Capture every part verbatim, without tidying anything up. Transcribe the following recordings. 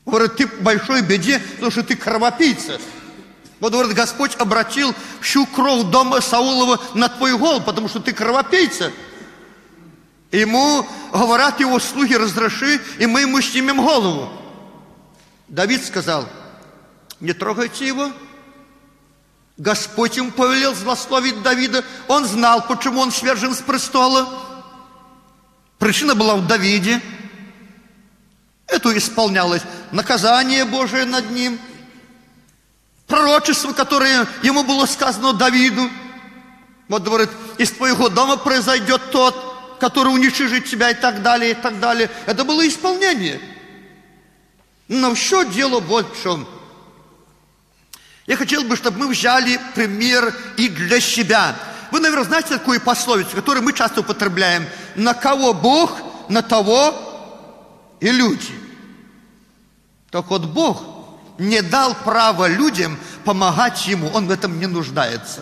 Говорит, ты в большой беде, потому что ты кровопийца. Вот, говорит, Господь обратил всю кровь дома Саулова на твой голову, потому что ты кровопийца. Ему говорят его слуги, разреши, и мы ему снимем голову. Давид сказал, не трогайте его. Господь ему повелел злословить Давида. Он знал, почему он свержен с престола. Причина была в Давиде. Это исполнялось наказание Божие над ним. Пророчество, которое ему было сказано Давиду. Вот говорит, из твоего дома произойдет тот, который уничижит тебя и так далее, и так далее. Это было исполнение. Но все дело вот в чем. Я хотел бы, чтобы мы взяли пример и для себя. Вы, наверное, знаете такую пословицу, которую мы часто употребляем. На кого Бог, на того и люди. Так вот, Бог не дал права людям помогать Ему. Он в этом не нуждается.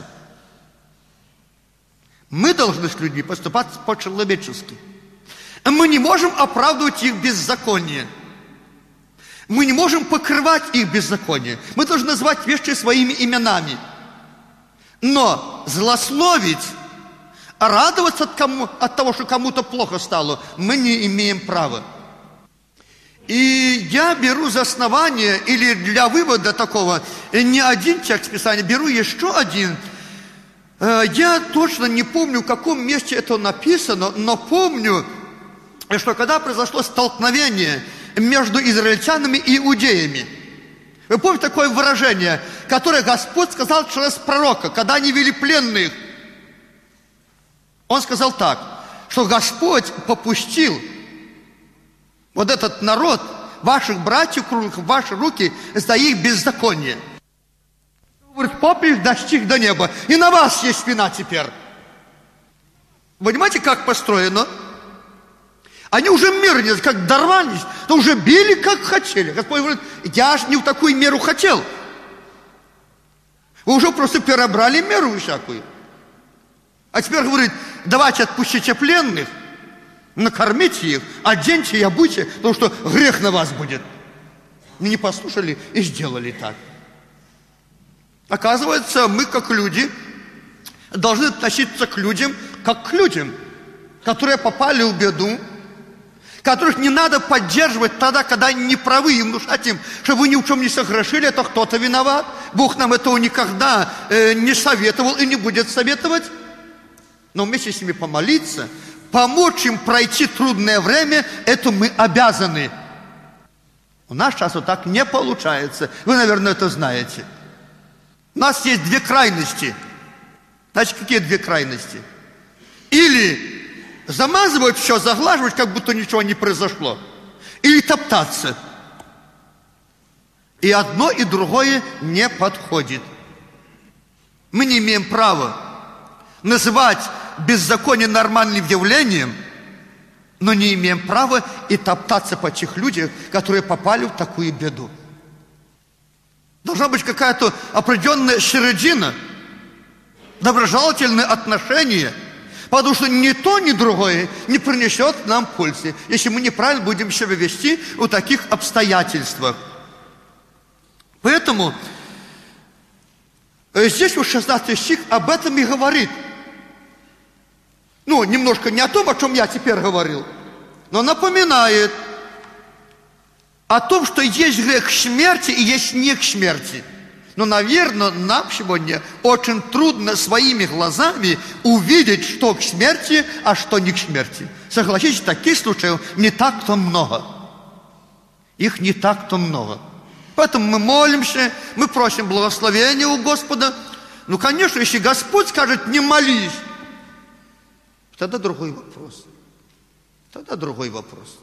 Мы должны с людьми поступать по-человечески. Мы не можем оправдывать их беззаконие. Мы не можем покрывать их беззаконие. Мы должны назвать вещи своими именами. Но злословить, радоваться от, кому, от того, что кому-то плохо стало, мы не имеем права. И я беру за основание или для вывода такого не один текст Писания, беру еще один. Я точно не помню, в каком месте это написано, но помню, что когда произошло столкновение между израильтянами и иудеями. Вы помните такое выражение, которое Господь сказал через пророка, когда они вели пленных? Он сказал так, что Господь попустил вот этот народ, ваших братьев, в ваши руки, за их беззаконие. Говорит, попель достиг до неба, и на вас есть вина теперь. Вы понимаете, как построено? Они уже мирные, как дорвались, то уже били, как хотели. Господь говорит, я ж не в такую меру хотел. Вы уже просто перебрали меру всякую. А теперь говорит, давайте отпустите пленных, накормите их, оденьте и обуйте, потому что грех на вас будет. И не послушали и сделали так. Оказывается, мы, как люди, должны относиться к людям, как к людям, которые попали в беду, которых не надо поддерживать тогда, когда они не правы, им внушать им, что вы ни в чем не согрешили, это кто-то виноват. Бог нам этого никогда э, не советовал и не будет советовать. Но вместе с ними помолиться, помочь им пройти трудное время, это мы обязаны. У нас сейчас вот так не получается. Вы, наверное, это знаете. У нас есть две крайности. Значит, какие две крайности? Или замазывать все, заглаживать, как будто ничего не произошло. Или топтаться. И одно, и другое не подходит. Мы не имеем права называть беззаконие нормальным явлением, но не имеем права и топтаться по тех людях, которые попали в такую беду. Должна быть какая-то определенная середина, доброжелательное отношение, потому что ни то, ни другое не принесет нам пользы, если мы неправильно будем себя вести в таких обстоятельствах. Поэтому здесь вот шестнадцатый стих об этом и говорит. Ну, немножко не о том, о чем я теперь говорил, но напоминает о том, что есть грех к смерти и есть не к смерти. Но, наверное, нам сегодня очень трудно своими глазами увидеть, что к смерти, а что не к смерти. Согласитесь, таких случаев не так-то много. Их не так-то много. Поэтому мы молимся, мы просим благословения у Господа. Ну, конечно, если Господь скажет, не молись, тогда другой вопрос. Тогда другой вопрос.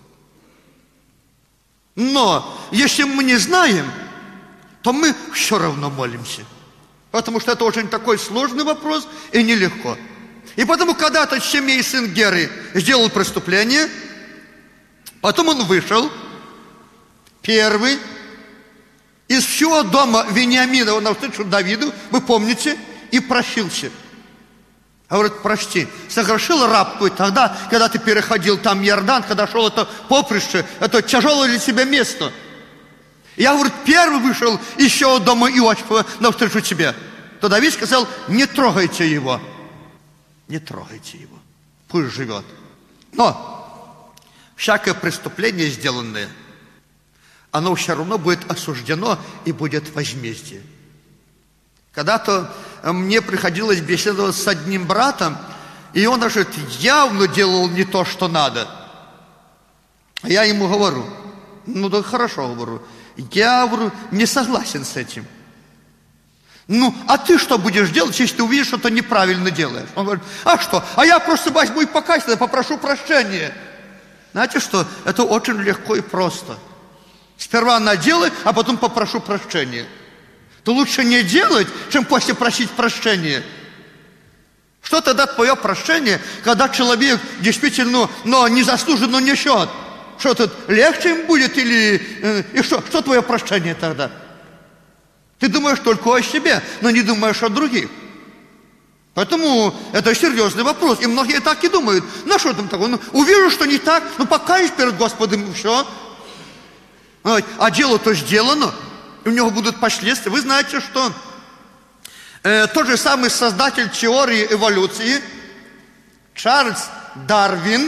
Но, если мы не знаем, то мы все равно молимся. Потому что это очень такой сложный вопрос и нелегко. И потому когда-то Шимей, сын Геры, сделал преступление, потом он вышел, первый, из всего дома Вениамина, он навстречу Давиду, вы помните, и прощился. Говорит, прости, согрешил раб твой тогда, когда ты переходил там Иордан, когда шел это поприще, это тяжелое для тебя место. Я, говорит, первый вышел еще от дома Иосифа навстречу тебе. То Давид сказал, не трогайте его. Не трогайте его. Пусть живет. Но всякое преступление сделанное, оно все равно будет осуждено и будет возмездие. Когда-то мне приходилось беседовать с одним братом, и он даже явно делал не то, что надо. А я ему говорю, ну да хорошо, говорю, я, говорю, не согласен с этим. Ну, а ты что будешь делать, если ты увидишь, что ты неправильно делаешь? Он говорит, а что? А я просто возьму и покаюсь, попрошу прощения. Знаете что? Это очень легко и просто. Сперва наделай, а потом попрошу прощения. То лучше не делать, чем после просить прощения. Что тогда твое прощение, когда человек действительно, но незаслуженно несет? Что тут, легче им будет или... Э, и что? Что твое прощение тогда? Ты думаешь только о себе, но не думаешь о других. Поэтому это серьезный вопрос. И многие так и думают. Ну, что там такое? Ну, увижу, что не так, ну, покаюсь перед Господом, и все. А дело-то сделано, и у него будут последствия. Вы знаете, что э, тот же самый создатель теории эволюции, Чарльз Дарвин,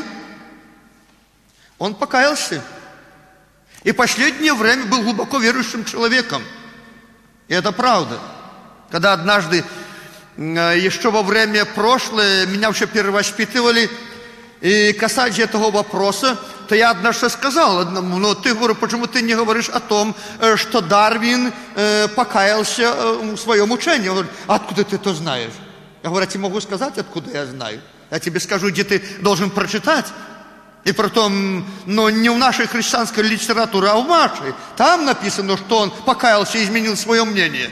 он покаялся. И в последнее время был глубоко верующим человеком. И это правда. Когда однажды, э, еще во время прошлое, меня еще перевоспитывали, и касаясь этого вопроса, то я однажды сказал одному, но ты, говорю, почему ты не говоришь о том, что Дарвин э, покаялся э, в своем учении? Он говорит, откуда ты это знаешь? Я говорю, я тебе могу сказать, откуда я знаю. Я тебе скажу, где ты должен прочитать. И притом, но не в нашей христианской литературе, а в вашей. Там написано, что он покаялся и изменил свое мнение.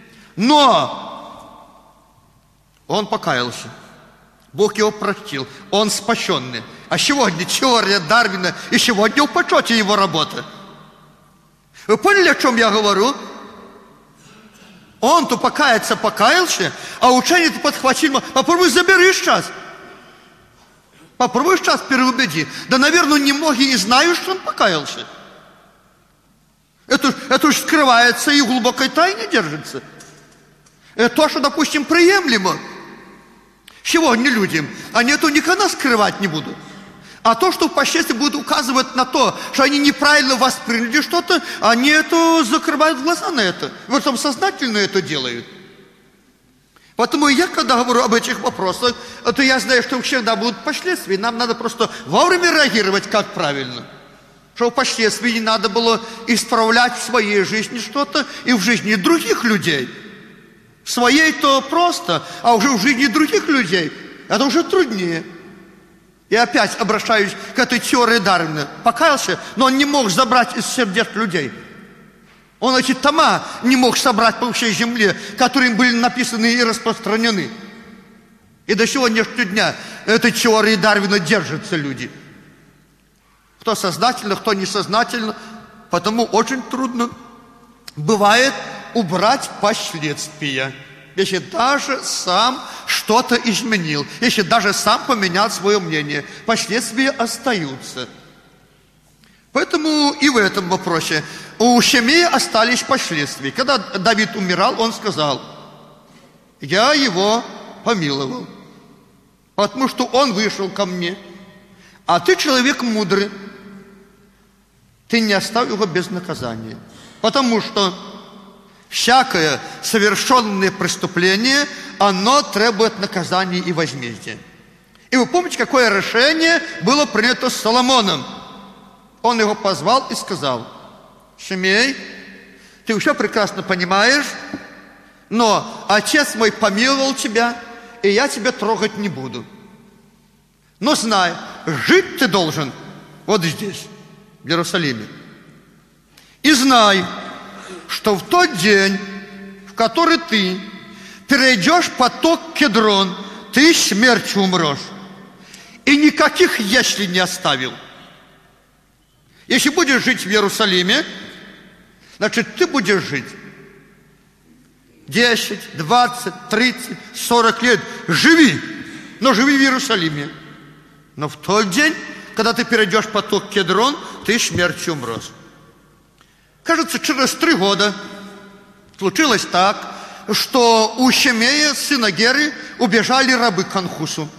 Но он покаялся. Бог его простил. Он спасенный. А сегодня теория Дарвина, и сегодня в почете его работа. Вы поняли, о чем я говорю? Он-то покаяться покаялся, а учение-то подхватил. Попробуй забери сейчас. Попробуй сейчас переубеди. Да, наверное, немногие и знают, что он покаялся. Это, это уж скрывается и в глубокой тайне держится. Это то, что, допустим, приемлемо. Сегодня людям, они это никогда скрывать не будут. А то, что впоследствии будут указывать на то, что они неправильно восприняли что-то, они это закрывают глаза на это. В этом сознательно это делают. Поэтому я, когда говорю об этих вопросах, то я знаю, что всегда будут последствия. Нам надо просто вовремя реагировать, как правильно. Что впоследствии не надо было исправлять в своей жизни что-то и в жизни других людей. В своей-то просто, а уже в жизни других людей это уже труднее. И опять обращаюсь к этой теории Дарвина. Покаялся, но он не мог забрать из сердец людей. Он эти тома не мог собрать по всей земле, которые были написаны и распространены. И до сегодняшнего дня этой теории Дарвина держатся люди. Кто сознательно, кто несознательно. Потому очень трудно бывает убрать последствия. Если даже сам что-то изменил, если даже сам поменял свое мнение, последствия остаются. Поэтому и в этом вопросе у Шимея остались последствия. Когда Давид умирал, он сказал, я его помиловал, потому что он вышел ко мне, а ты человек мудрый, ты не оставил его без наказания, потому что всякое совершенное преступление, оно требует наказания и возмездия. И вы помните, какое решение было принято с Соломоном? Он его позвал и сказал, Шимей, ты все прекрасно понимаешь, но отец мой помиловал тебя, и я тебя трогать не буду. Но знай, жить ты должен вот здесь, в Иерусалиме. И знай, что в тот день, в который ты перейдешь поток Кедрон, ты смертью умрешь. И никаких «если» не оставил. Если будешь жить в Иерусалиме, значит, ты будешь жить десять, двадцать, тридцать, сорок лет. Живи, но живи в Иерусалиме. Но в тот день, когда ты перейдешь поток Кедрон, ты смертью умрешь. Кажется, через три года случилось так, что у Шимея, сына Геры, убежали рабы к Анхусу.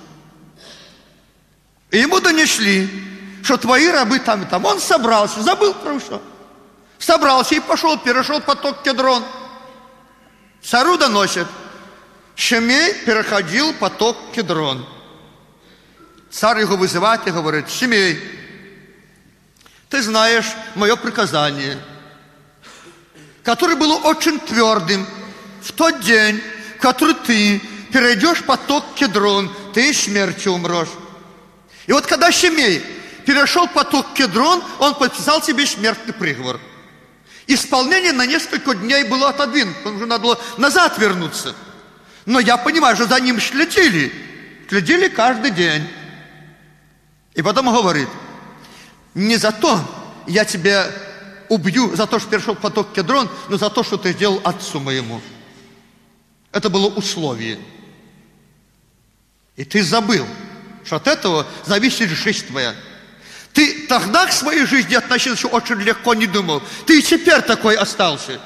И ему донесли, что твои рабы там и там. Он собрался, забыл про все. Собрался и пошел, перешел поток Кедрон. Царю доносят. Шимей переходил поток Кедрон. Царь его вызывает и говорит: Шимей, ты знаешь мое приказание, которое было очень твердым. В тот день, в который ты перейдешь поток Кедрон, ты смертью умрешь. И вот когда Шимей перешел поток Кедрон, он подписал себе смертный приговор. Исполнение на несколько дней было отодвинуто, потому что надо было назад вернуться. Но я понимаю, что за ним следили. Следили каждый день. И потом говорит: не за то я тебя убью, за то, что перешел поток Кедрон, но за то, что ты сделал отцу моему. Это было условие. И ты забыл, что от этого зависит жизнь твоя. Ты тогда к своей жизни относился очень легко, не думал. Ты и теперь такой остался.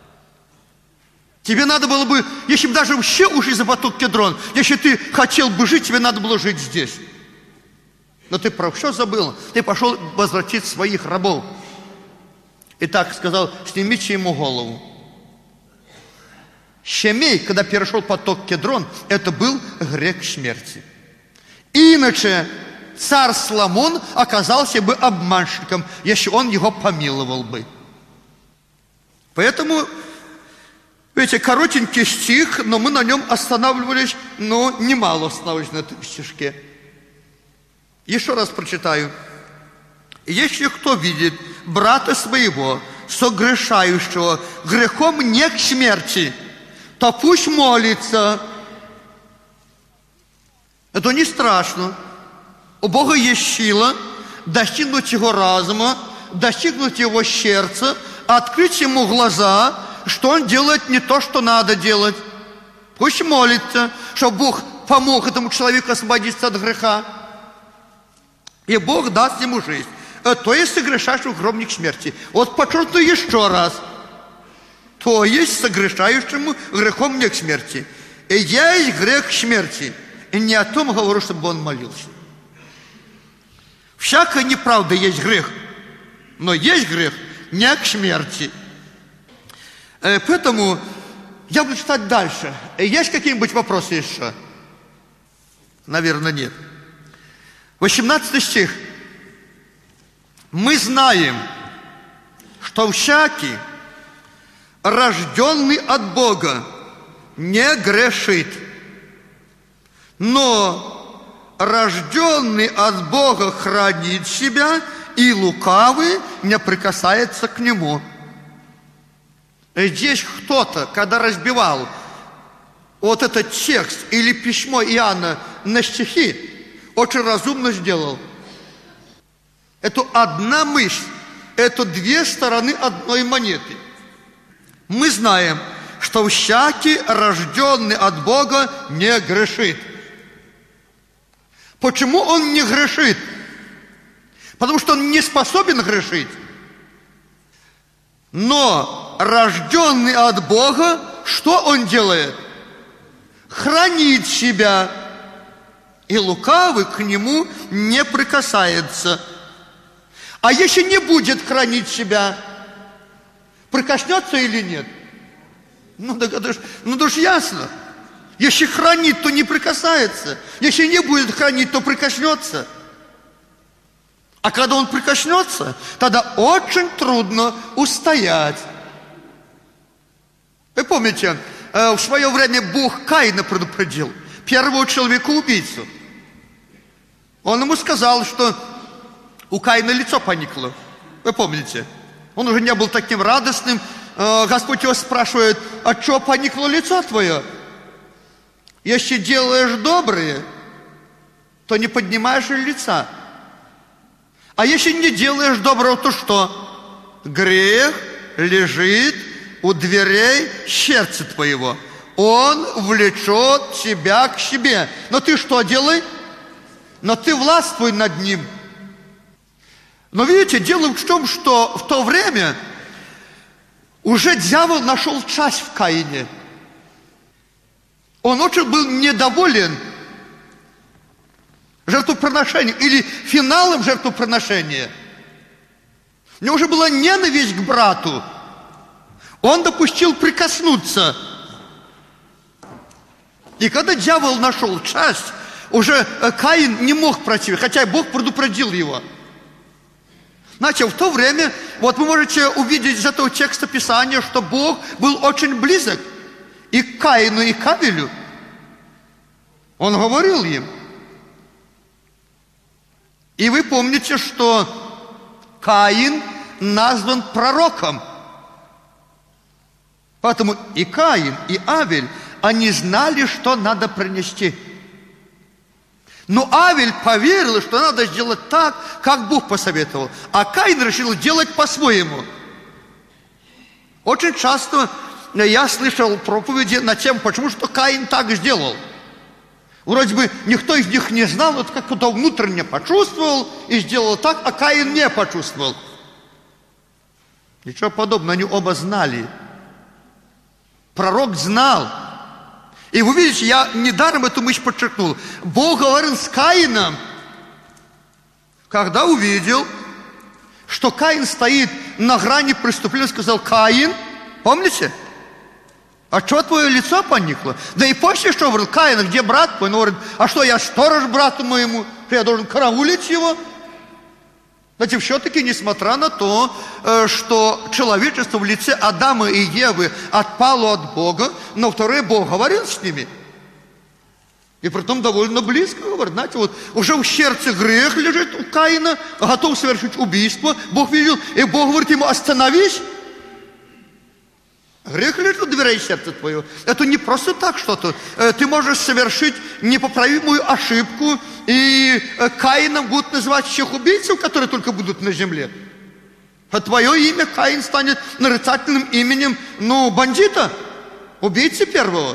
Тебе надо было бы, если бы даже вообще ушли за поток Кедрон, если ты хотел бы жить, тебе надо было жить здесь. Но ты про все забыл. Ты пошел возвратить своих рабов. И так сказал: снимите ему голову. Шимей, когда перешел поток Кедрон, это был грех смерти. Иначе царь Соломон оказался бы обманщиком, если он его помиловал бы. Поэтому, видите, коротенький стих, но мы на нем останавливались, но немало останавливались на этом стишке. Еще раз прочитаю. Если кто видит брата своего, согрешающего грехом не к смерти, то пусть молится. Это не страшно. У Бога есть сила достигнуть его разума, достигнуть его сердца, открыть ему глаза, что он делает не то, что надо делать. Пусть молится, чтобы Бог помог этому человеку освободиться от греха. И Бог даст ему жизнь. То есть согрешающему грехом не к смерти. Вот подчеркну еще раз. То есть согрешающему грехом не к смерти. И есть грех к смерти. И не о том говорю, чтобы он молился. Всякая неправда есть грех. Но есть грех не к смерти. Поэтому я буду читать дальше. Есть какие-нибудь вопросы еще? Наверное, нет. восемнадцатый стих. Мы знаем, что всякий, рожденный от Бога, не грешит. Но рожденный от Бога хранит себя, и лукавый не прикасается к нему. Здесь кто-то, когда разбивал вот этот текст или письмо Иоанна на стихи, очень разумно сделал. Это одна мысль, это две стороны одной монеты. Мы знаем, что всякий, рожденный от Бога, не грешит. Почему он не грешит? Потому что он не способен грешить. Но рожденный от Бога, что он делает? Хранит себя, и лукавый к нему не прикасается. А если не будет хранить себя, прикоснется или нет? Ну, так это ж, ну, это ж ясно. Если хранит, то не прикасается. Если не будет хранить, то прикоснется. А когда он прикоснется, тогда очень трудно устоять. Вы помните, в свое время Бог Каина предупредил, первого человека-убийцу. Он ему сказал, что у Каина лицо поникло. Вы помните? Он уже не был таким радостным. Господь его спрашивает: а что поникло лицо твое? Если делаешь доброе, то не поднимаешь лица. А если не делаешь доброго, то что? Грех лежит у дверей сердца твоего. Он влечет тебя к себе. Но ты что делай? Но ты властвуй над ним. Но видите, дело в том, что в то время Уже дьявол нашел часть в Каине. Он очень был недоволен жертвоприношением или финалом жертвоприношения. У него уже была ненависть к брату. Он допустил прикоснуться. И когда дьявол нашел часть, уже Каин не мог противиться, хотя Бог предупредил его. Знаете, в то время, вот вы можете увидеть из этого текста Писания, что Бог был очень близок и к Каину, и к Авелю. Он говорил им. И вы помните, что Каин назван пророком. Поэтому и Каин, и Авель, они знали, что надо принести. Но Авель поверил, что надо сделать так, как Бог посоветовал. А Каин решил делать по-своему. Очень часто я слышал проповеди на тему, почему что Каин так сделал. Вроде бы никто из них не знал, вот как кто-то внутренне почувствовал и сделал так, а Каин не почувствовал. Ничего подобного, они оба знали. Пророк знал. И вы видите, я недаром эту мысль подчеркнул. Бог говорил с Каином, когда увидел, что Каин стоит на грани преступления, сказал: Каин, помните? А что твое лицо поникло? Да и после что говорил: Каин, где брат твой? Он говорит: а что, я сторож брату моему, что я должен караулить его? Знаете, все-таки, несмотря на то, что человечество в лице Адама и Евы отпало от Бога, но второй Бог говорил с ними. И притом довольно близко говорит. Знаете, вот уже в сердце грех лежит у Каина, готов совершить убийство. Бог видел, и Бог говорит ему: остановись. Грех лежит у дверей сердца твоего. Это не просто так что-то. Ты можешь совершить непоправимую ошибку, и Каином будут называть всех убийцев, которые только будут на земле. А твое имя, Каин, станет нарицательным именем, ну, бандита, убийцы первого.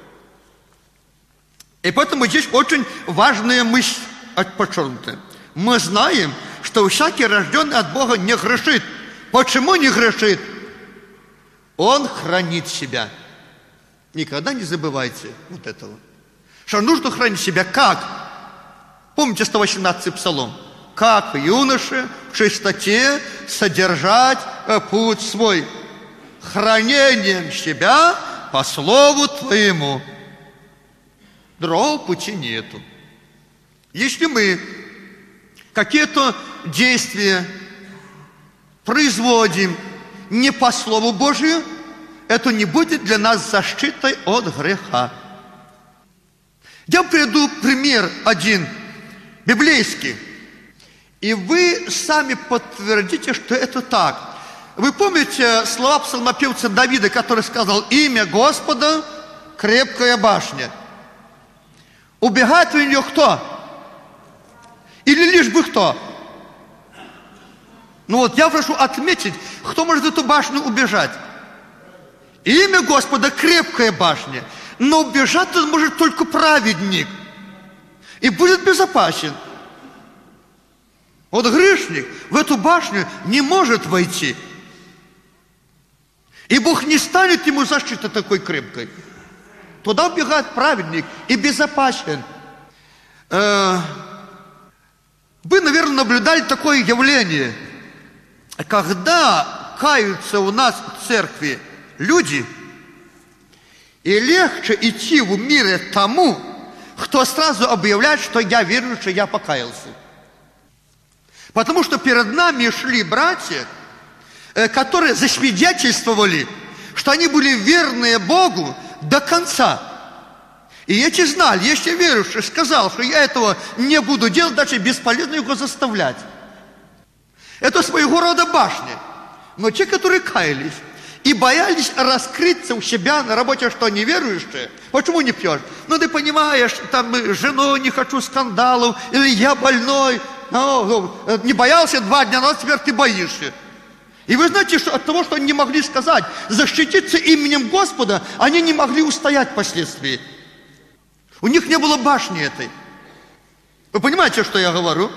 И поэтому здесь очень важная мысль подчеркнута. Мы знаем, что всякий рожденный от Бога не грешит. Почему не грешит? Он хранит себя. Никогда не забывайте вот этого. Что нужно хранить себя как? Помните сто восемнадцатый псалом? Как юноше в чистоте содержать путь свой, хранением себя по слову твоему. Другого пути нету. Если мы какие-то действия производим не по Слову Божию, это не будет для нас защитой от греха. Я приведу пример один, библейский. И вы сами подтвердите, что это так. Вы помните слова псалмопевца Давида, который сказал: имя Господа – крепкая башня. Убегает в нее кто? Или лишь бы кто? Ну вот я прошу отметить, кто может в эту башню убежать. Имя Господа – крепкая башня, но убежать он может только праведник. И будет безопасен. Вот грешник в эту башню не может войти. И Бог не станет ему защитой такой крепкой. Туда убегает праведник и безопасен. Вы, наверное, наблюдали такое явление. Когда каются у нас в церкви люди, и легче идти в мире тому, кто сразу объявляет, что я верующий, я покаялся. Потому что перед нами шли братья, которые засвидетельствовали, что они были верные Богу до конца. И эти знали, если верующий сказал, что я этого не буду делать, даже бесполезно его заставлять. Это своего рода башня. Но те, которые каялись и боялись раскрыться у себя на работе, что они верующие, почему не пьешь? Ну, ты понимаешь, там, с женой не хочу скандалов, или я больной. Ну, не боялся два дня назад, теперь ты боишься. И вы знаете, что от того, что они не могли сказать, защититься именем Господа, они не могли устоять впоследствии. У них не было башни этой. Вы понимаете, что я говорю?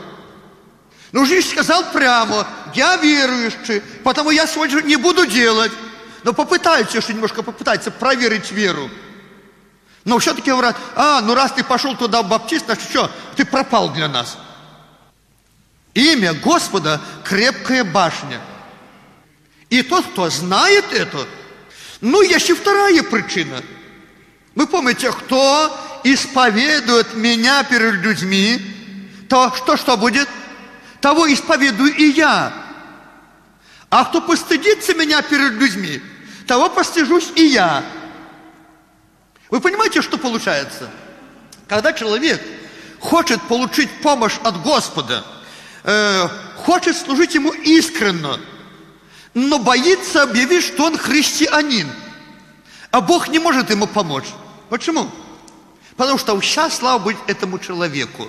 Ну, жизнь сказал прямо: я верующий, потому я сегодня не буду делать. но попытаются еще немножко, попытаются проверить веру. Но все-таки говорят, а, ну раз ты пошел туда в баптист, значит что, ты пропал для нас. Имя Господа – крепкая башня. И тот, кто знает это, ну, есть и вторая причина. Вы помните, кто исповедует меня перед людьми, то что, что будет? Того исповедую и я. А кто постыдится меня перед людьми, того постыжусь и я. Вы понимаете, что получается? Когда человек хочет получить помощь от Господа, э, хочет служить Ему искренне, но боится объявить, что он христианин, а Бог не может ему помочь. Почему? Потому что сейчас, слава быть, этому человеку.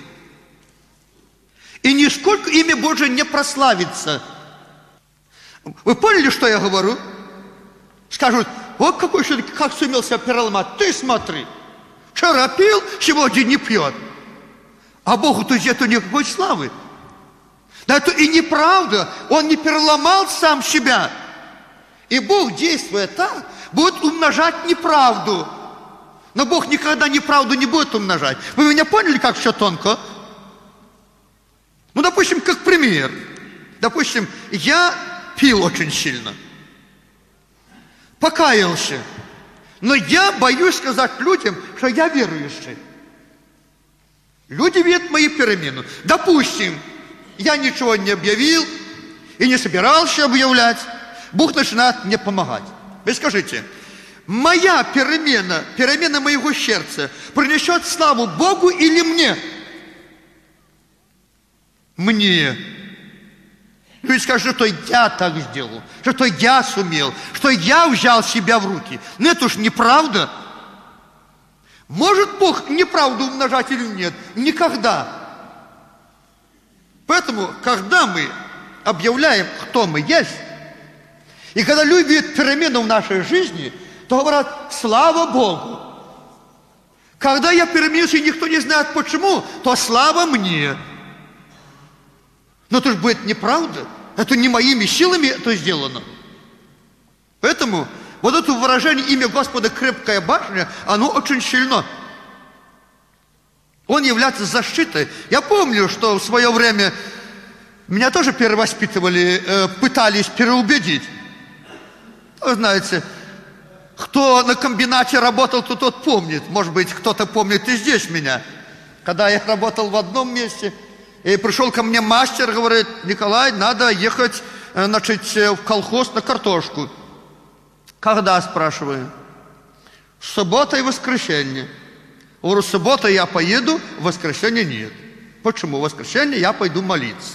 И нисколько имя Божие не прославится. Вы поняли, что я говорю? Скажут, вот какой все-таки, как сумел себя переломать. Ты смотри, вчера пил, сегодня не пьет. А Богу-то нету никакой славы. Да это и неправда. Он не переломал сам себя. И Бог, действуя так, будет умножать неправду. Но Бог никогда неправду не будет умножать. Вы меня поняли, как все тонко? Ну, допустим, как пример. Допустим, я пил очень сильно. Покаялся. Но я боюсь сказать людям, что я верующий. Люди видят мои перемены. Допустим, я ничего не объявил и не собирался объявлять. Бог начинает мне помогать. Вы скажите, моя перемена, перемена моего сердца принесет славу Богу или мне? Мне. Вы скажете, что я так сделал, что я сумел, что я взял себя в руки. Но это уж неправда. Может Бог неправду умножать или нет? Никогда. Поэтому, когда мы объявляем, кто мы есть, и когда люди видят перемену в нашей жизни, то говорят, слава Богу. Когда я переменился, и никто не знает почему, то слава мне. Но это же будет неправда. Это не моими силами это сделано. Поэтому вот это выражение имя Господа крепкая башня, оно очень сильно. Он является защитой. Я помню, что в свое время меня тоже перевоспитывали, э, пытались переубедить. Вы знаете, кто на комбинате работал, то тот помнит. Может быть, кто-то помнит и здесь меня. Когда я работал в одном месте, и пришел ко мне мастер, говорит, Николай, надо ехать, значит, в колхоз на картошку. Когда, спрашиваю? Суббота и воскресенье. Говорю, суббота я поеду, в воскресенье нет. Почему? В воскресенье я пойду молиться.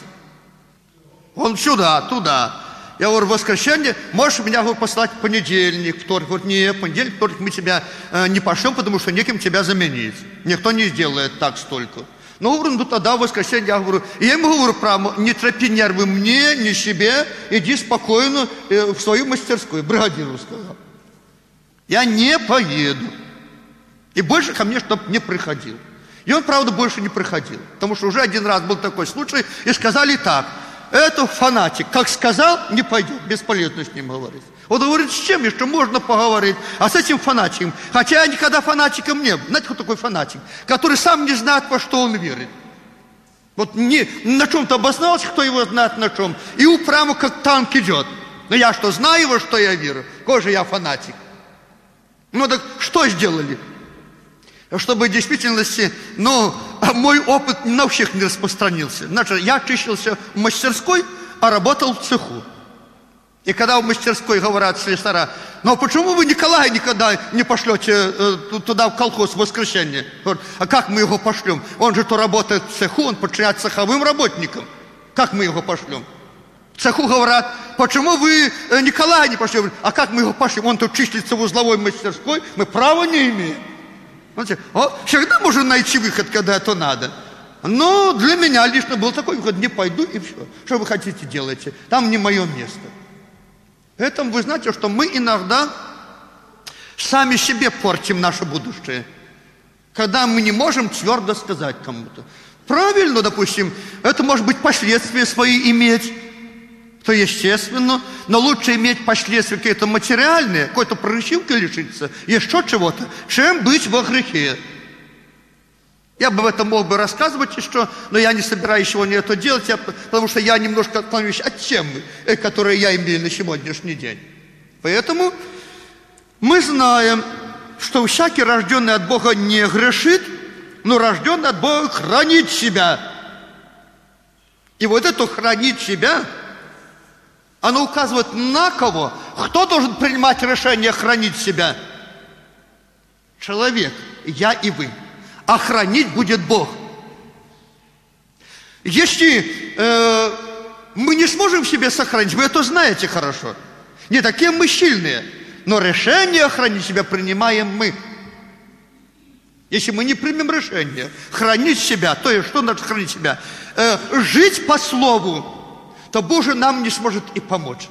Он сюда, туда. Я говорю, в воскресенье, можешь меня говорю, послать в понедельник, вторник? Говорит, нет, понедельник, вторник мы тебя э, не пошлем, потому что неким тебя заменить. Никто не сделает так столько. Ну, говорю, ну тогда в воскресенье я говорю, и я ему говорю прямо, не трепи нервы мне, не себе, иди спокойно э, в свою мастерскую, бригадиру сказал. Я не поеду. И больше ко мне, чтобы не приходил. И он, правда, больше не приходил. Потому что уже один раз был такой случай, и сказали так, это фанатик, как сказал, не пойдет, бесполезно с ним говорить. Он говорит, с чем еще можно поговорить, а с этим фанатиком. Хотя я никогда фанатиком не был. Знаете, кто такой фанатик? Который сам не знает, во что он верит. Вот не, на чем-то обосновался, кто его знает на чем. И упрямо как танк идет. Но я что, знаю, во что я верю? Какой же я фанатик? Ну так что сделали? Чтобы в действительности, ну, мой опыт на всех не распространился. Значит, я числился в мастерской, а работал в цеху. И когда в мастерской говорят слесаря, ну, почему вы Николая никогда не пошлете э, туда в колхоз в воскресенье? Говорят, а как мы его пошлем? Он же то работает в цеху, он подчиняется цеховым работникам. Как мы его пошлем? В цеху говорят, почему вы э, Николая не пошлем? А как мы его пошлем? Он тут числится в узловой мастерской, мы права не имеем. Знаете, о, всегда можно найти выход, когда это надо. Но для меня лично был такой выход, не пойду и все. Что вы хотите делайте? Там не мое место. Поэтому вы знаете, что мы иногда сами себе портим наше будущее. Когда мы не можем твердо сказать кому-то. Правильно, допустим, это может быть последствия свои иметь. то естественно, но лучше иметь последствия какие-то материальные, какой-то прыщинки лишиться, еще чего-то, чем быть во грехе. Я бы в этом мог бы рассказывать еще, но я не собираюсь сегодня это делать, я, потому что я немножко отклоняюсь от темы, которую я имею на сегодняшний день. Поэтому мы знаем, что всякий, рожденный от Бога, не грешит, но рожденный от Бога хранит себя. И вот это хранить себя, оно указывает на кого? Кто должен принимать решение хранить себя? Человек, я и вы. А хранить будет Бог. Если э, мы не сможем в себе сохранить, вы это знаете хорошо. Не такие мы сильные, но решение хранить себя принимаем мы. Если мы не примем решение хранить себя, то есть что значит хранить себя? Э, жить по слову, то Бог же нам не сможет и помочь.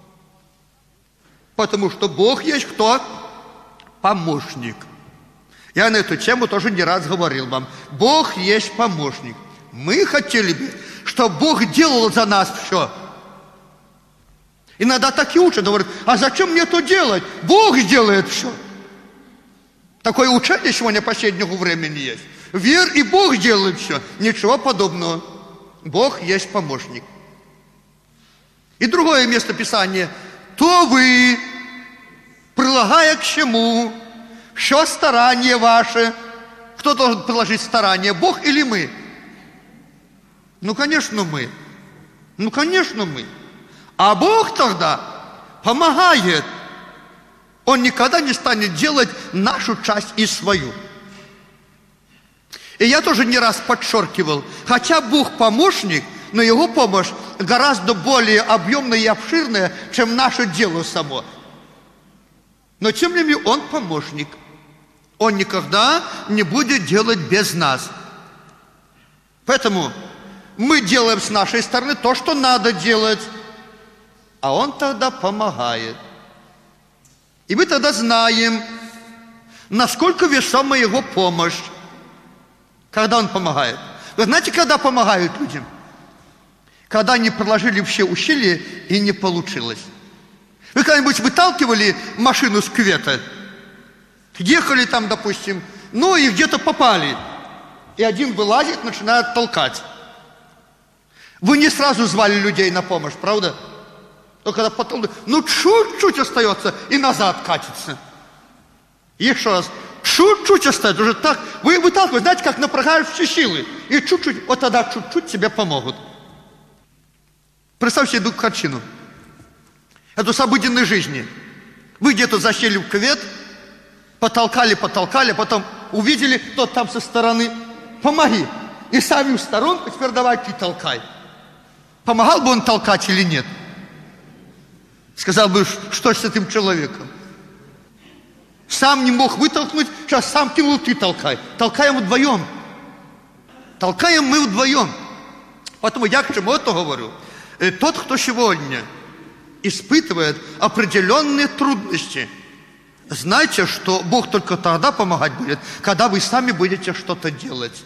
Потому что Бог есть кто? Помощник. Я на эту тему тоже не раз говорил вам. Бог есть помощник. Мы хотели бы, чтобы Бог делал за нас все. Иногда так и учат, говорят, а зачем мне это делать? Бог сделает все. Такое учение сегодня последнего времени есть. Верь, и Бог делает все. Ничего подобного. Бог есть помощник. И другое место Писания. То вы, прилагая к чему, все старание ваше. Кто должен приложить старание, Бог или мы? Ну, конечно, мы. Ну, конечно, мы. А Бог тогда помогает. Он никогда не станет делать нашу часть и свою. И я тоже не раз подчеркивал, хотя Бог помощник, но Его помощь гораздо более объемная и обширная, чем наше дело само. Но тем не менее Он помощник. Он никогда не будет делать без нас. Поэтому мы делаем с нашей стороны то, что надо делать, а Он тогда помогает. И мы тогда знаем, насколько весома Его помощь, когда Он помогает. Вы знаете, когда помогают людям? Когда они приложили все усилия и не получилось. Вы когда-нибудь выталкивали машину с кювета? Ехали там, допустим, ну и где-то попали. И один вылазит, начинает толкать. Вы не сразу звали людей на помощь, правда? Но когда потом, ну чуть-чуть остается и назад катится. Еще раз, чуть-чуть остается, уже так. Вы выталкиваете, знаете, как напрягаешь все силы. И чуть-чуть, вот тогда чуть-чуть тебе помогут. Представьте себе эту картину. Это с обыденной жизни. Вы где-то засели в кювет, потолкали, потолкали, потом увидели, кто там со стороны. Помоги. И сами в сторонку, теперь давай ты толкай. Помогал бы он толкать или нет? Сказал бы, что с этим человеком? Сам не мог вытолкнуть, сейчас сам кинул, ты толкай. Толкаем вдвоем. Толкаем мы вдвоем. Поэтому я к чему это говорю? Тот, кто сегодня испытывает определенные трудности, знайте, что Бог только тогда помогать будет, когда вы сами будете что-то делать.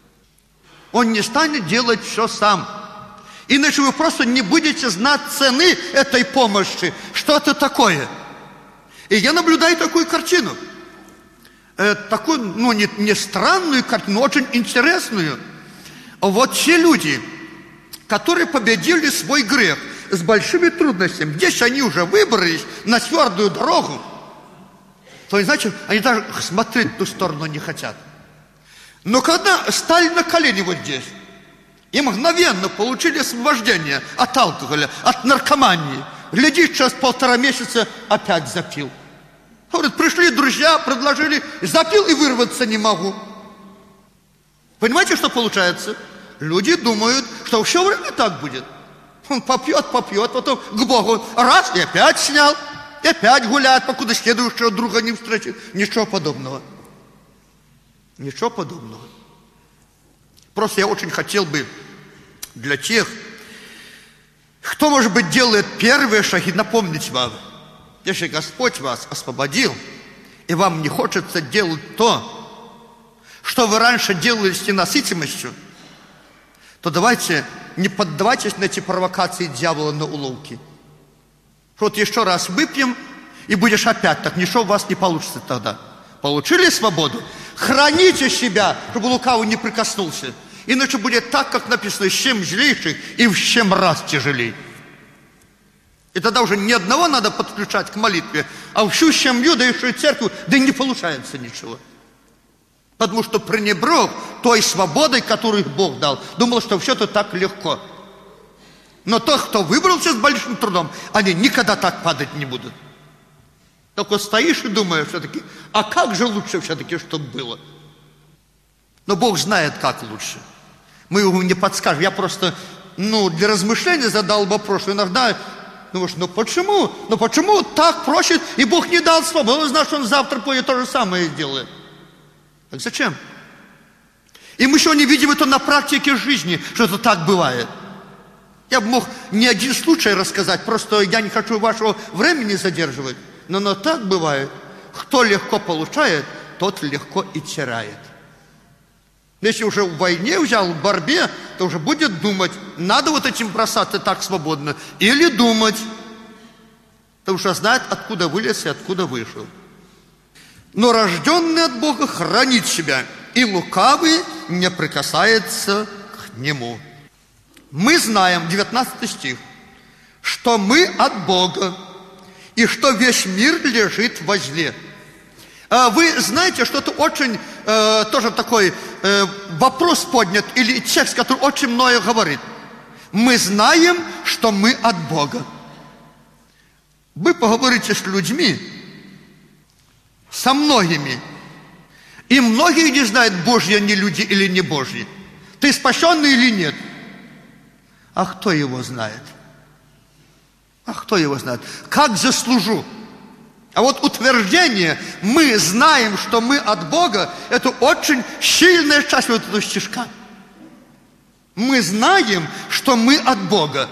Он не станет делать все сам. Иначе вы просто не будете знать цены этой помощи. Что это такое? И я наблюдаю такую картину. Э, такую, ну, не, не странную картину, но очень интересную. Вот те люди, которые победили свой грех с большими трудностями, здесь они уже выбрались на твердую дорогу, то, значит, они даже смотреть в ту сторону не хотят. Но когда стали на колени вот здесь, и мгновенно получили освобождение от алкоголя, от наркомании, глядишь, через полтора месяца опять запил. Говорят, пришли друзья, предложили, запил и вырваться не могу. Понимаете, что получается? Люди думают, что все время так будет. Он попьет, попьет, потом к Богу раз, и опять снял, и опять гуляет, покуда следующего друга не встретит. Ничего подобного. Ничего подобного. Просто я очень хотел бы для тех, кто, может быть, делает первые шаги, напомнить вам, если Господь вас освободил, и вам не хочется делать то, что вы раньше делали с ненасытимостью, то давайте не поддавайтесь на эти провокации дьявола, на уловки. Вот еще раз выпьем, и будешь опять так. Ничего у вас не получится тогда. Получили свободу? Храните себя, чтобы лукавый не прикоснулся. Иначе будет так, как написано, с чем злейший и в чем раз тяжелей. И тогда уже ни одного надо подключать к молитве, а всю семью, да еще и церковь, да и не получается ничего. Потому что пренебрег той свободой, которую Бог дал. Думал, что все это так легко. Но тот, кто выбрался с большим трудом, они никогда так падать не будут. Только стоишь и думаешь все-таки, а как же лучше все-таки, чтобы было? Но Бог знает, как лучше. Мы ему не подскажем. Я просто, ну, для размышления задал вопрос. Иногда думаешь, ну почему? Ну почему так просит, и Бог не дал свободу? Он знает, что он завтра пойдет то же самое сделает. Так зачем? И мы еще не видим это на практике жизни, что это так бывает. Я бы мог не один случай рассказать, просто я не хочу вашего времени задерживать. Но оно так бывает. Кто легко получает, тот легко и теряет. Если уже в войне взял, в борьбе, то уже будет думать, надо вот этим бросаться так свободно, или думать, потому что знает, откуда вылез и откуда вышел. Но рожденный от Бога хранит себя, и лукавый не прикасается к нему. Мы знаем, девятнадцатый стих, что мы от Бога, и что весь мир лежит во зле. Вы знаете, что это очень э, тоже такой э, вопрос поднят, или текст, который очень многое говорит. Мы знаем, что мы от Бога. Вы поговорите с людьми, со многими, и многие не знают, Божьи они люди или не Божьи. Ты спасенный или нет? А кто его знает? А кто его знает? Как заслужу? А вот утверждение «мы знаем, что мы от Бога» – это очень сильная часть вот этого стишка. Мы знаем, что мы от Бога.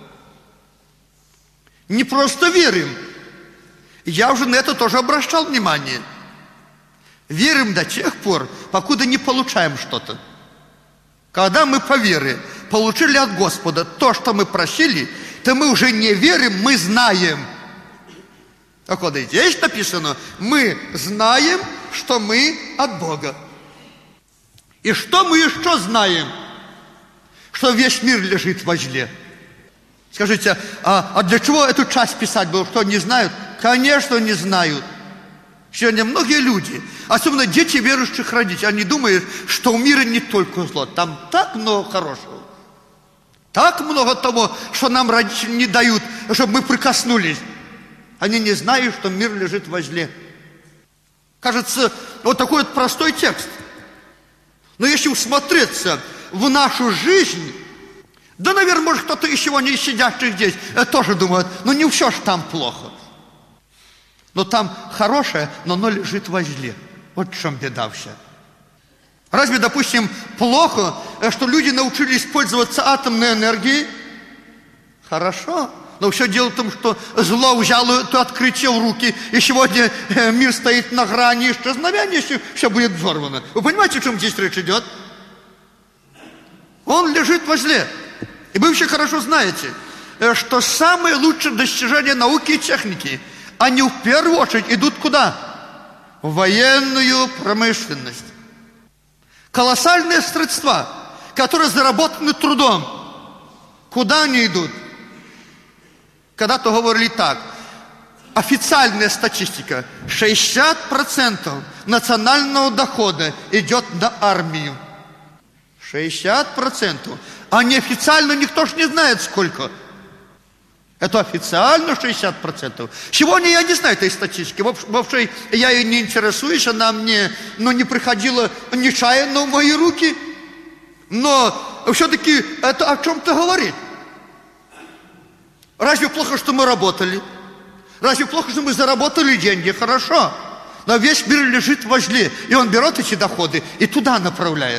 Не просто верим. Я уже на это тоже обращал внимание. Верим до тех пор, покуда не получаем что-то. Когда мы по вере получили от Господа то, что мы просили, то мы уже не верим, мы знаем. Так вот, и здесь написано, мы знаем, что мы от Бога. И что мы еще знаем? Что весь мир лежит во зле. Скажите, а, а для чего эту часть писать было? Что, не знают? Конечно, не знают. Сегодня многие люди, особенно дети верующих родителей, они думают, что у мира не только зло. Там так много хорошего. Так много того, что нам родители не дают, чтобы мы прикоснулись. Они не знают, что мир лежит во зле. Кажется, вот такой вот простой текст. Но если усмотреться в нашу жизнь, да, наверное, может, кто-то из сегодня сидящих здесь тоже думает, ну не все ж там плохо. Но там хорошее, но оно лежит во зле. Вот в чем беда вся. Разве, допустим, плохо, что люди научились пользоваться атомной энергией? Хорошо. Но все дело в том, что зло взяло это открытие в руки, и сегодня мир стоит на грани исчезновения, если все будет взорвано. Вы понимаете, о чем здесь речь идет? Он лежит во зле. И вы все хорошо знаете, что самые лучшие достижения науки и техники, они в первую очередь идут куда? В военную промышленность. Колоссальные средства, которые заработаны трудом, куда они идут? Когда-то говорили так, официальная статистика, шестьдесят процентов национального дохода идет на армию. шестьдесят процентов. А неофициально никто ж не знает сколько. Это официально шестьдесят процентов. Сегодня я не знаю этой статистики. Вообще я ей не интересуюсь, она мне ну, не приходила нечаянно в мои руки. Но все-таки это о чем-то говорит. Разве плохо, что мы работали? Разве плохо, что мы заработали деньги? Хорошо. Но весь мир лежит во зле. И он берет эти доходы и туда направляет.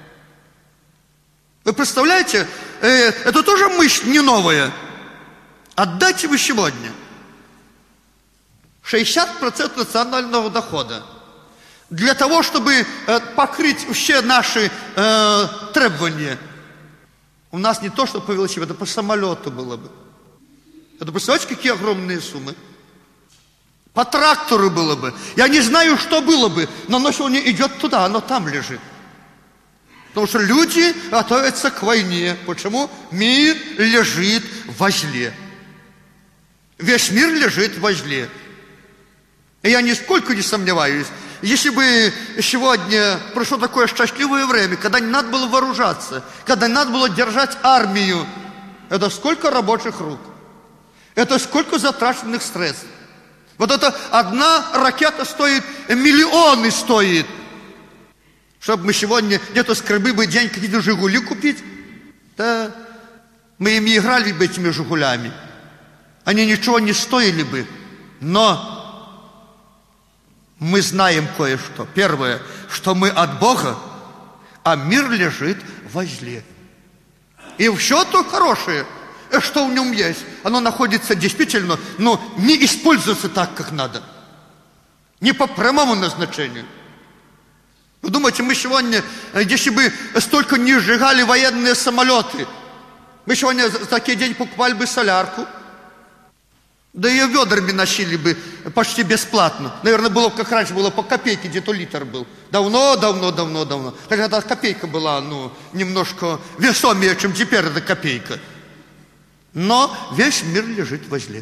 Вы представляете? Э, это тоже мысль не новая. Отдайте вы сегодня шестьдесят процентов национального дохода для того, чтобы э, покрыть все наши э, требования. У нас не то, что по велосипеду, это по самолету было бы. Это, представляете, какие огромные суммы? По трактору было бы. Я не знаю, что было бы, но оно сегодня идет туда, оно там лежит. Потому что люди готовятся к войне. Почему? Мир лежит возле. Весь мир лежит возле. И я нисколько не сомневаюсь, если бы сегодня пришло такое счастливое время, когда не надо было вооружаться, когда не надо было держать армию, это сколько рабочих рук, это сколько затраченных средств. Вот эта одна ракета стоит, миллионы стоит. Чтобы мы сегодня где-то скорби бы день какие-то «Жигули» купить, да мы ими играли бы этими «Жигулями». Они ничего не стоили бы. Но мы знаем кое-что. Первое, что мы от Бога, а мир лежит возле. И все то хорошее, что в нем есть, оно находится действительно, но не используется так, как надо. Не по прямому назначению. Вы думаете, мы сегодня, если бы столько не сжигали военные самолеты, мы сегодня за такой день покупали бы солярку, да ее ведрами носили бы почти бесплатно. Наверное, было, как раньше было, по копейке где-то литр был. Давно, давно, давно, давно. Тогда эта копейка была, ну, немножко весомее, чем теперь эта копейка. Но весь мир лежит возле.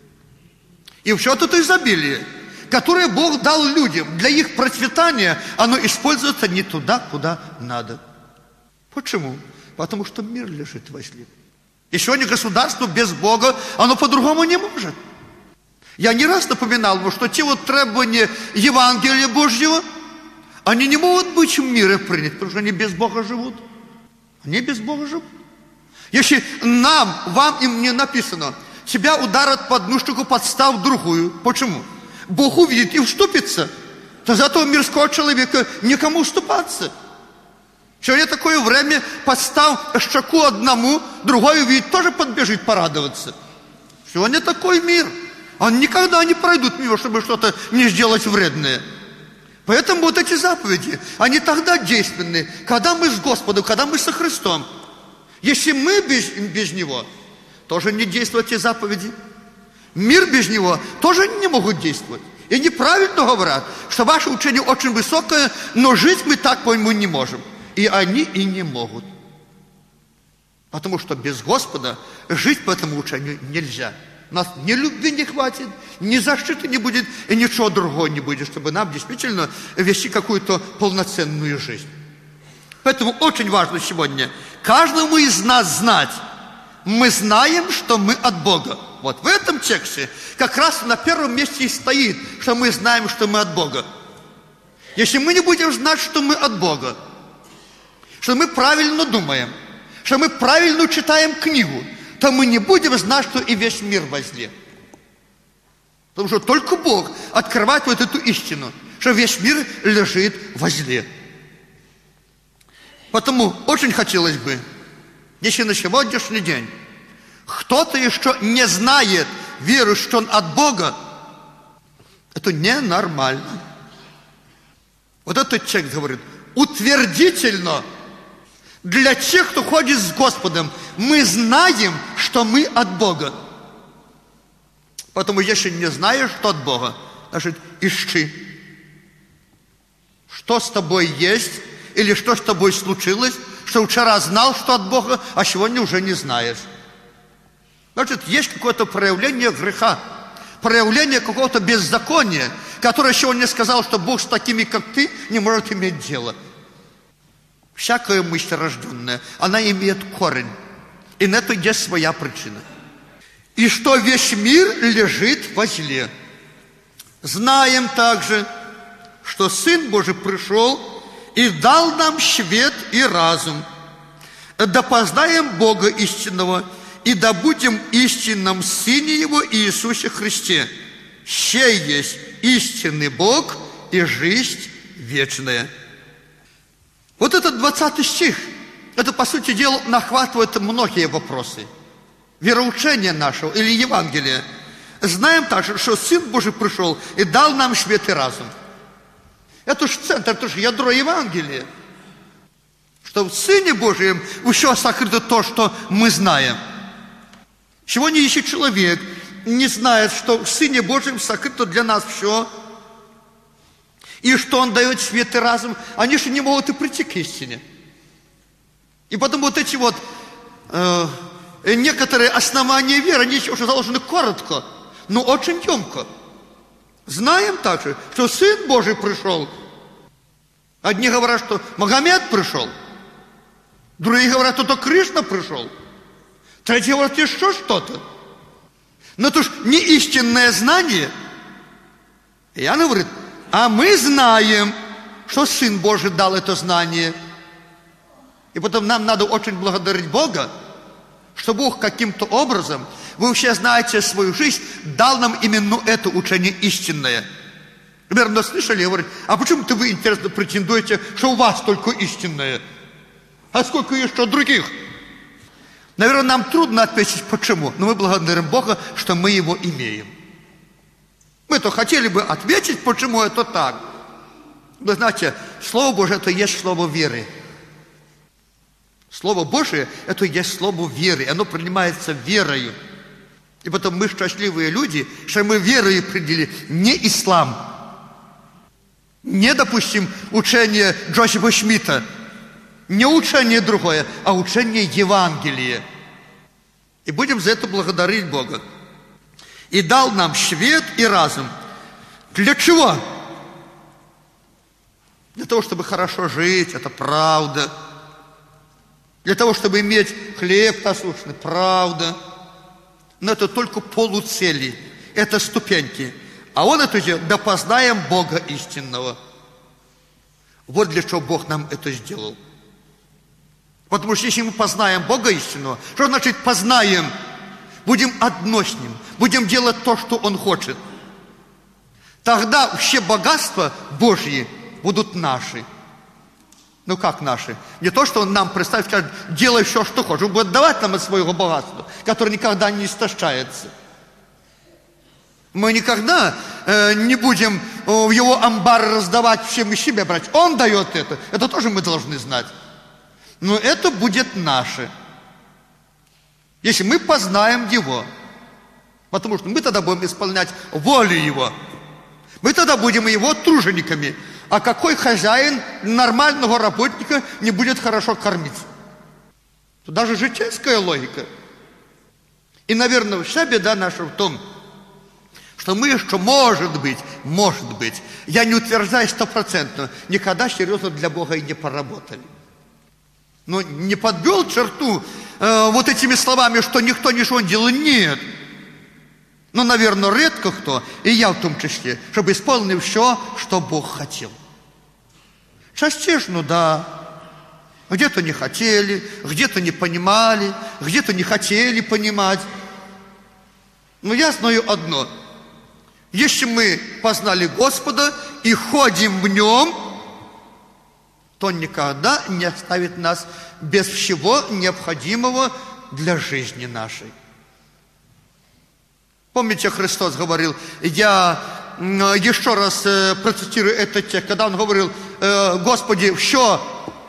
И все это изобилие, которое Бог дал людям для их процветания, оно используется не туда, куда надо. Почему? Потому что мир лежит возле. И сегодня государство без Бога, оно по-другому не может. Я не раз напоминал вам, что те вот требования Евангелия Божьего, они не могут быть в мире приняты, потому что они без Бога живут. Они без Бога живут. Если нам, вам и мне написано, тебя ударят по одну штуку, подстав другую. Почему? Бог увидит и вступится. То за этого мирского человека никому уступаться. Сегодня такое время, подстав щеку одному, другой увидит, тоже подбежит порадоваться. Сегодня такой мир. Он никогда не пройдут мимо, чтобы что-то не сделать вредное. Поэтому вот эти заповеди, они тогда действенны, когда мы с Господом, когда мы со Христом. Если мы без, без Него, тоже не действуют эти заповеди. Мир без Него тоже не могут действовать. И неправильно говорят, что ваше учение очень высокое, но жить мы так, по-моему, не можем. И они и не могут. Потому что без Господа жить по этому учению нельзя. У нас ни любви не хватит, ни защиты не будет, и ничего другого не будет, чтобы нам действительно вести какую-то полноценную жизнь. Поэтому очень важно сегодня каждому из нас знать, мы знаем, что мы от Бога. Вот в этом тексте как раз на первом месте и стоит, что мы знаем, что мы от Бога. Если мы не будем знать, что мы от Бога, что мы правильно думаем, что мы правильно читаем книгу, то мы не будем знать, что и весь мир возле. Потому что только Бог открывает вот эту истину, что весь мир лежит возле. Потому очень хотелось бы, если на сегодняшний день кто-то еще не знает, верует, что он от Бога, это ненормально. Вот этот текст говорит, утвердительно, для тех, кто ходит с Господом, мы знаем, что мы от Бога. Поэтому, если не знаешь, что от Бога, значит, ищи. Что с тобой есть, или что с тобой случилось, что вчера знал, что от Бога, а сегодня уже не знаешь. Значит, есть какое-то проявление греха, проявление какого-то беззакония, которое сегодня сказал, что Бог с такими, как ты, не может иметь дело. Всякая мысль рожденная, она имеет корень. И на это есть своя причина. И что весь мир лежит возле. Знаем также, что Сын Божий пришел и дал нам свет и разум. Да познаем Бога истинного, и да будем истинным Сыне Его Иисусе Христе. Сей есть истинный Бог и жизнь вечная. Вот этот двадцатый стих, это, по сути дела, нахватывает многие вопросы. Вероучения нашего или Евангелия. Знаем также, что Сын Божий пришел и дал нам свет и разум. Это же центр, это же ядро Евангелия. Что в Сыне Божьем еще сокрыто то, что мы знаем. Сегодня еще человек не знает, что в Сыне Божьем сокрыто для нас все, и что Он дает свет и разум, они же не могут и прийти к истине. И потому вот эти вот э, некоторые основания веры, они уже заложены коротко, но очень емко. Знаем также, что Сын Божий пришел. Одни говорят, что Магомед пришел, другие говорят, что Кришна пришел, третьи говорят, еще что-то. Но это уж не истинное знание. И Иоанн говорит, а мы знаем, что Сын Божий дал это знание. И потом нам надо очень благодарить Бога, что Бог каким-то образом, вы вообще знаете свою жизнь, дал нам именно это учение истинное. Наверное, слышали, говорят, а почему-то вы, интересно, претендуете, что у вас только истинное? А сколько еще других? Наверное, нам трудно ответить, почему. Но мы благодарим Бога, что мы его имеем. Мы-то хотели бы ответить, почему это так. Вы знаете, Слово Божие – это и есть слово веры. Слово Божие – это и есть слово веры. Оно принимается верою. И потом мы счастливые люди, что мы верою приняли не ислам, не, допустим, учение Джозефа Шмидта, не учение другое, а учение Евангелия. И будем за это благодарить Бога. И дал нам свет и разум. Для чего? Для того, чтобы хорошо жить, это правда. Для того, чтобы иметь хлеб насущный, правда. Но это только полуцели, это ступеньки. А Он это делает, да познаем Бога истинного. Вот для чего Бог нам это сделал. Потому что если мы познаем Бога истинного, что значит познаем? Будем одно с Ним, будем делать то, что Он хочет. Тогда все богатства Божьи будут наши. Ну как наши? Не то, что Он нам представит, скажет, делай все, что хочешь. Он будет давать нам от своего богатства, которое никогда не истощается. Мы никогда э, не будем э, в Его амбар раздавать всем и себе брать. Он дает это. Это тоже мы должны знать. Но это будет наше. Если мы познаем Его. Потому что мы тогда будем исполнять волю Его. Мы тогда будем Его тружениками. А какой хозяин нормального работника не будет хорошо кормить? Это даже житейская логика. И, наверное, вся беда наша в том, что мы еще, может быть, может быть, я не утверждаю стопроцентно, никогда серьезно для Бога и не поработали. Но не подвел черту э, вот этими словами, что никто ничего не делал. Нет. Но, наверное, редко кто, и я в том числе, чтобы исполнил все, что Бог хотел. Частично, да. Где-то не хотели, где-то не понимали, где-то не хотели понимать. Но я знаю одно. Если мы познали Господа и ходим в Нем, то Он никогда не оставит нас без всего необходимого для жизни нашей. Помните, Христос говорил, я еще раз процитирую этот текст, когда Он говорил, Господи, все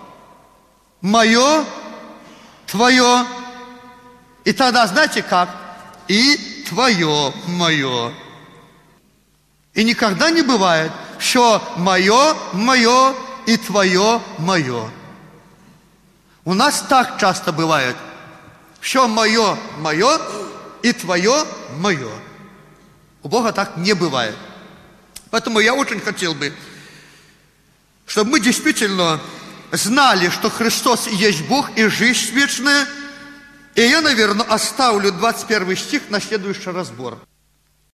мое, Твое, и тогда, знаете как? И Твое мое. И никогда не бывает все мое, мое и Твое мое. У нас так часто бывает. Все мое, мое и Твое мое. У Бога так не бывает. Поэтому я очень хотел бы, чтобы мы действительно знали, что Христос и есть Бог и жизнь вечная. И я, наверное, оставлю двадцать первый стих на следующий разбор.